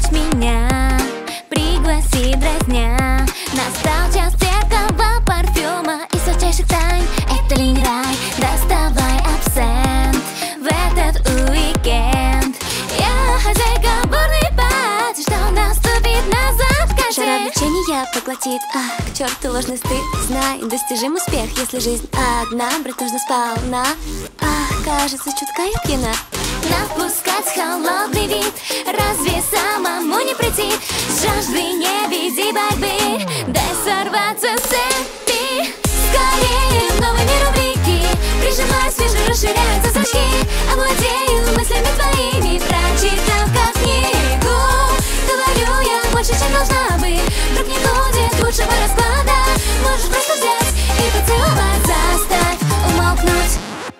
Поцеловать меня, пригласи дразня. Настал час терпкого парфюма и сладчайших тайн. Это ли не рай? Доставай абсент в этот уикенд. Я хозяйка бурной пати, что наступит на закате. Жара влечения поглотит, к черту ложный стыд. Знай, достижим успех, если жизнь одна. Брать нужно сполна, кажется, чутка я пьяна. Напускать холодный вид, разве самому не прийти? С жажды не веди борьбы, дай сорваться с цепи. Скорее в новый мир увлеки, прижимай свежо, расширяются зрачки. Овладею мыслями твоими, прочитав как книгу. Говорю я больше, чем должна быть, вдруг не будет лучшего расклада. Можешь просто взять и поцеловать, заставь умолкнуть.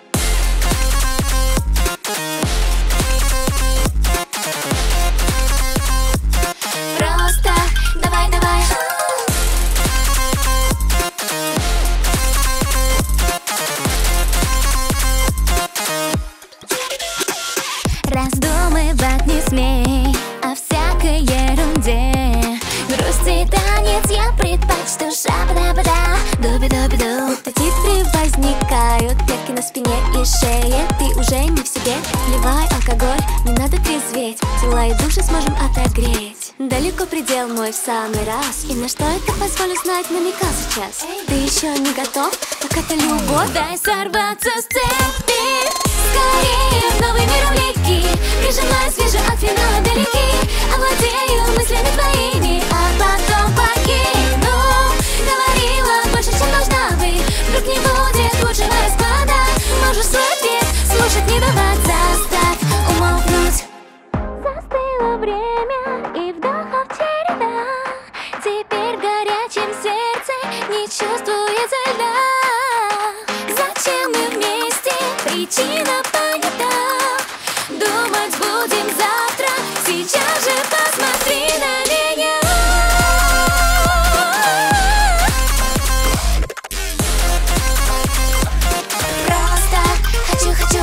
Раздумывать не смей о всякой ерунде. Грусти танец я предпочту. Шапада-бада, дуби-дуби-ду. Будто титры возникают, пятки на спине и шее. Ты уже не в себе, вливай алкоголь, не надо трезветь. Тела и души сможем отогреть. Далеко предел мой в самый раз. И на что это позволю знать, намека сейчас. Ты еще не готов? Так это любовь. Дай сорваться с цепи. Скорее в новый мир увлеки, прижимай свежо от финала далеки. Овладею мыслями твоими, а потом покину. Говорила больше, чем должна быть, вдруг не будет лучшего расклада. Можешь свой ответ слушать, не давать, заставь умолкнуть. Застыло время и вдохов череда. Теперь в горячем сердце не чувствуется льда. Зачем мы вместе? Причина понята. Думать будем завтра, сейчас же посмотри на меня. Просто хочу.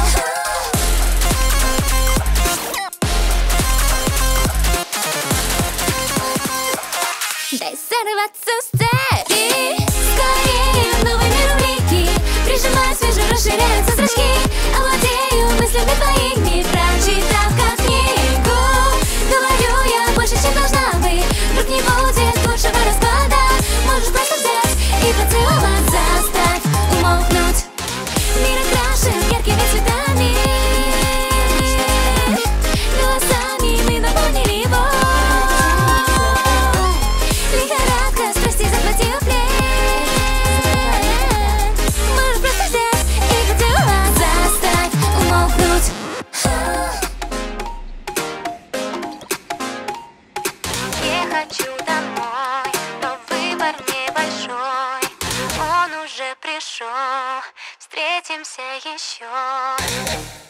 Дай сорваться с цепи. Скорее в новый мир увлеки, прижимай свежо, расширяются зрачки. Овладею мыслями твоими, прочитав как книгу. Говорю я больше, чем должна быть, вдруг не будет лучшего расклада. Можешь просто взять и поцеловать, заставь умолкнуть. Мир окрашен яркими цветами, голосами мы наполнили его. Лихорадка страсти захватила плен. Можешь просто взять и поцеловать, заставь умолкнуть. Не хочу домой, но выбор небольшой. Он уже пришел, встретимся еще.